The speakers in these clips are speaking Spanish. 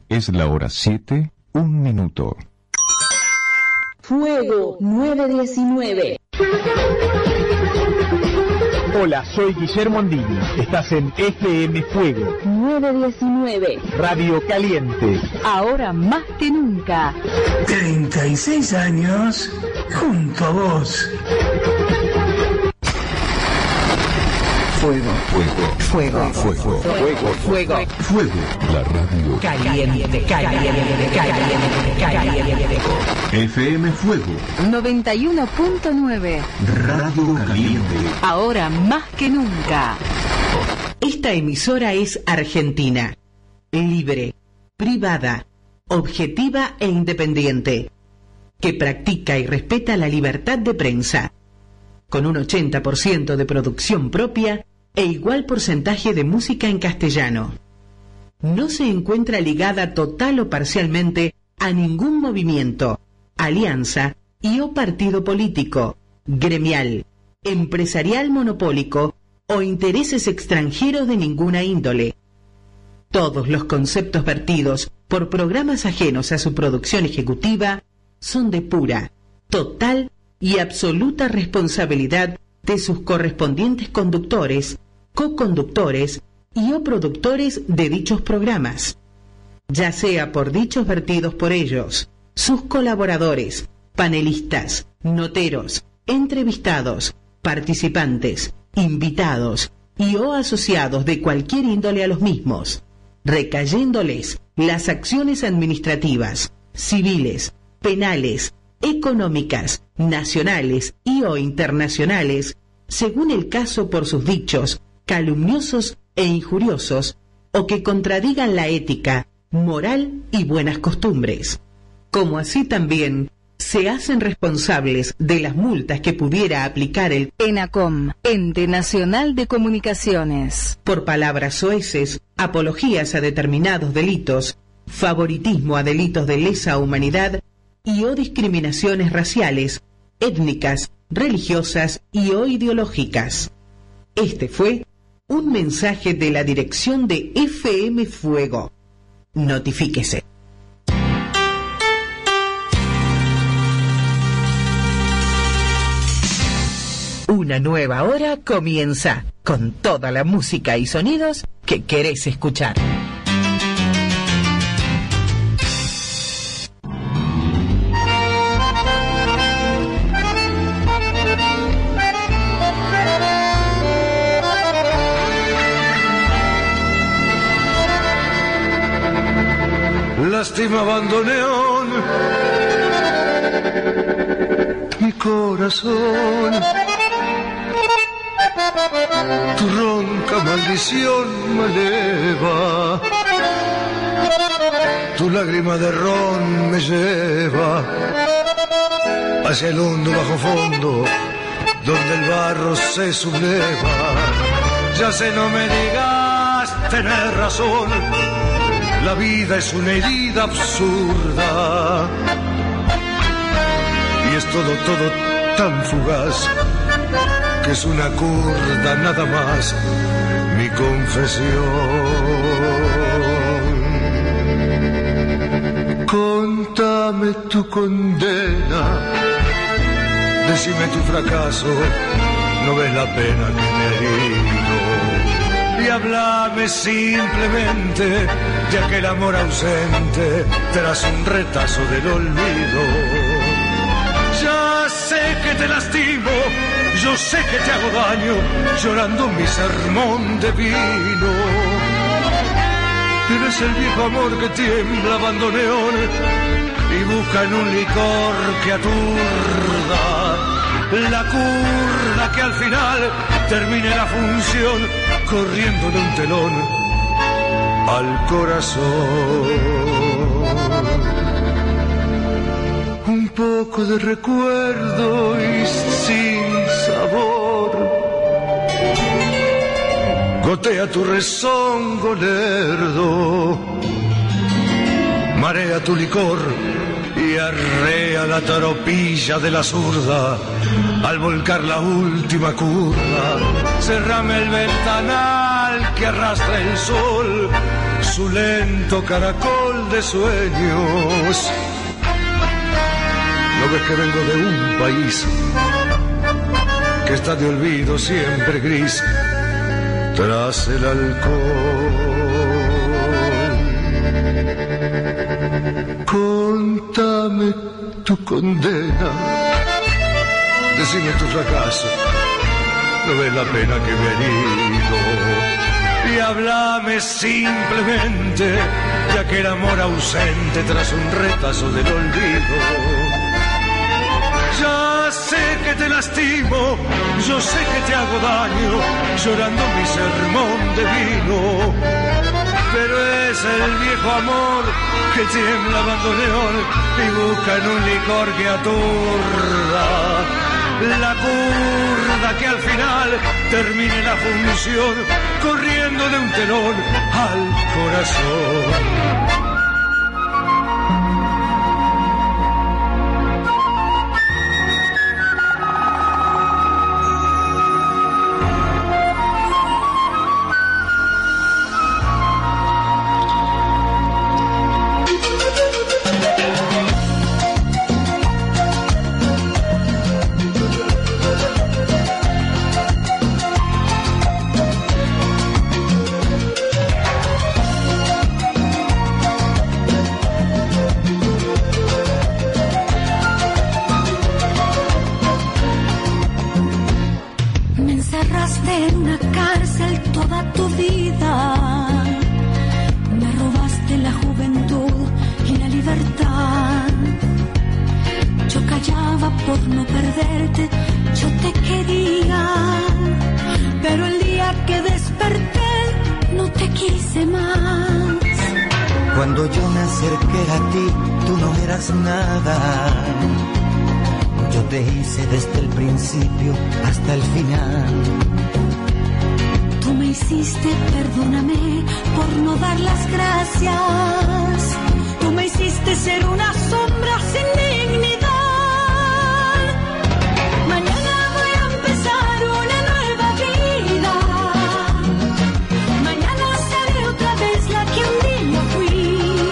Es la hora 7, 1 minuto. Fuego 919. Hola, soy Guillermo Andini. Estás en FM Fuego 919. Radio Caliente. Ahora más que nunca. 36 años junto a vos. Fuego. Fuego. Fuego. Fuego. Fuego. Fuego. Fuego. La radio. Caliente, caliente, caliente, caliente. FM Fuego. 91.9. Radio Caliente. Ahora más que nunca. Esta emisora es argentina, libre, privada, objetiva e independiente, que practica y respeta la libertad de prensa, con un 80% de producción propia e igual porcentaje de música en castellano. No se encuentra ligada total o parcialmente a ningún movimiento, alianza y o partido político, gremial, empresarial monopólico o intereses extranjeros de ninguna índole. Todos los conceptos vertidos por programas ajenos a su producción ejecutiva son de pura, total y absoluta responsabilidad de sus correspondientes conductores, coconductores y o productores de dichos programas, ya sea por dichos vertidos por ellos, sus colaboradores, panelistas, noteros, entrevistados, participantes, invitados y o asociados de cualquier índole a los mismos, recayéndoles las acciones administrativas, civiles, penales, económicas, nacionales y o internacionales, según el caso por sus dichos calumniosos e injuriosos o que contradigan la ética, moral y buenas costumbres, como así también se hacen responsables de las multas que pudiera aplicar el ENACOM, Ente Nacional de Comunicaciones, por palabras soeces, apologías a determinados delitos, favoritismo a delitos de lesa humanidad y o discriminaciones raciales, étnicas, religiosas y o ideológicas. Este fue un mensaje de la dirección de FM Fuego. Notifíquese. Una nueva hora comienza con toda la música y sonidos que querés escuchar. Lástima bandoneón, mi corazón, tu ronca maldición me eleva, tu lágrima de ron me lleva hacia el hondo bajo fondo, donde el barro se subleva. Ya sé, no me digas, tenés razón, la vida es una herida absurda y es todo tan fugaz que es una curda nada más, mi confesión. Contame tu condena, decime tu fracaso, no ves la pena que me he herido, y háblame simplemente de aquel amor ausente tras un retazo del olvido. Ya sé que te lastimo, yo sé que te hago daño, llorando mi sermón de vino. Eres el viejo amor que tiembla bandoneón y busca en un licor que aturda la curda que al final termine la función corriendo de un telón al corazón. Un poco de recuerdo y sin sabor, gotea tu rezongo lerdo, marea tu licor y arrea la taropilla de la zurda al volcar la última curva. Cerrame el ventanal que arrastra el sol, su lento caracol de sueños. No ves que vengo de un país que está de olvido siempre gris tras el alcohol. Contame tu condena, decime tu fracaso, no ves la pena que me he herido. Y háblame simplemente de aquel amor ausente tras un retazo del olvido. Ya sé que te lastimo, yo sé que te hago daño, llorando mi sermón de vino. Pero es el viejo amor que tiembla bandoneón y busca en un licor que aturda. La curda que al final termine la función corriendo de un telón al corazón. Hasta el final. Tú me hiciste, perdóname por no dar las gracias. Tú me hiciste ser una sombra sin dignidad. Mañana voy a empezar una nueva vida. Mañana seré otra vez la que un día fui.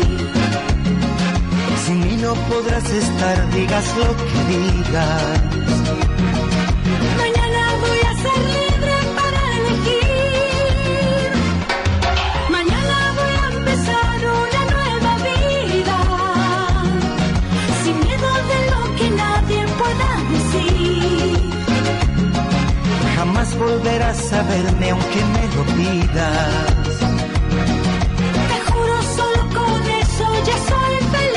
Sin mí no podrás estar, digas lo que digas. Mañana voy a ser libre para elegir. Mañana voy a empezar una nueva vida, sin miedo de lo que nadie pueda decir. Jamás volverás a verme aunque me lo pidas. Te juro, solo con eso ya soy feliz.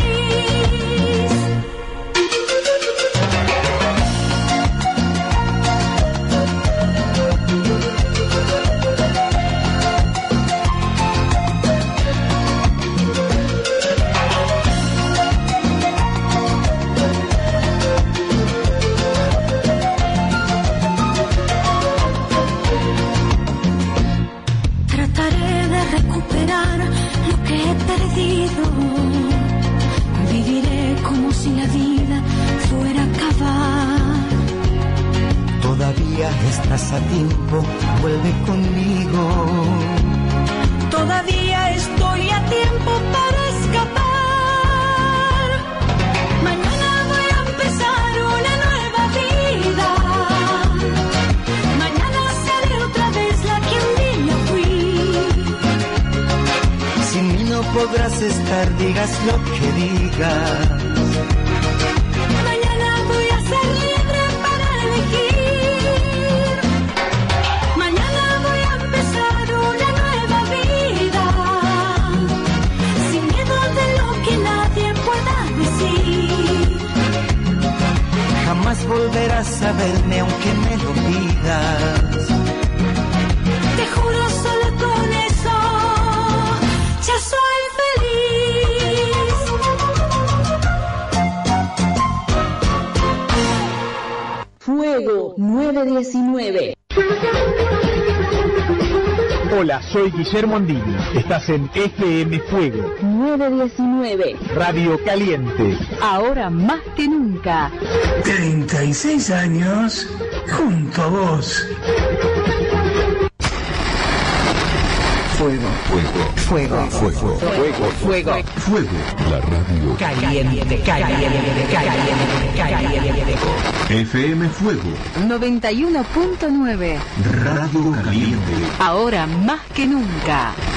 Viviré como si la vida fuera a acabar. Todavía estás a tiempo, vuelve conmigo. Todavía estoy a tiempo para escapar. Mañana voy a empezar una nueva vida. Mañana seré otra vez la que un día fui. Sin mí no podrás estar, digas lo que digas. Mañana voy a ser libre para elegir. Mañana voy a empezar una nueva vida, sin miedo de lo que nadie pueda decir. Jamás volverás a verme aunque me lo pidas. Te juro, solo con eso ya soy feliz. Fuego 919. Hola, soy Guillermo Andini. Estás en FM Fuego 919. Radio Caliente. Ahora más que nunca. 36 años junto a vos. Fuego. Fuego. Fuego. Fuego. Fuego. Fuego. La radio. Caliente. FM Fuego. 91.9. Radio Caliente. Ahora más que nunca.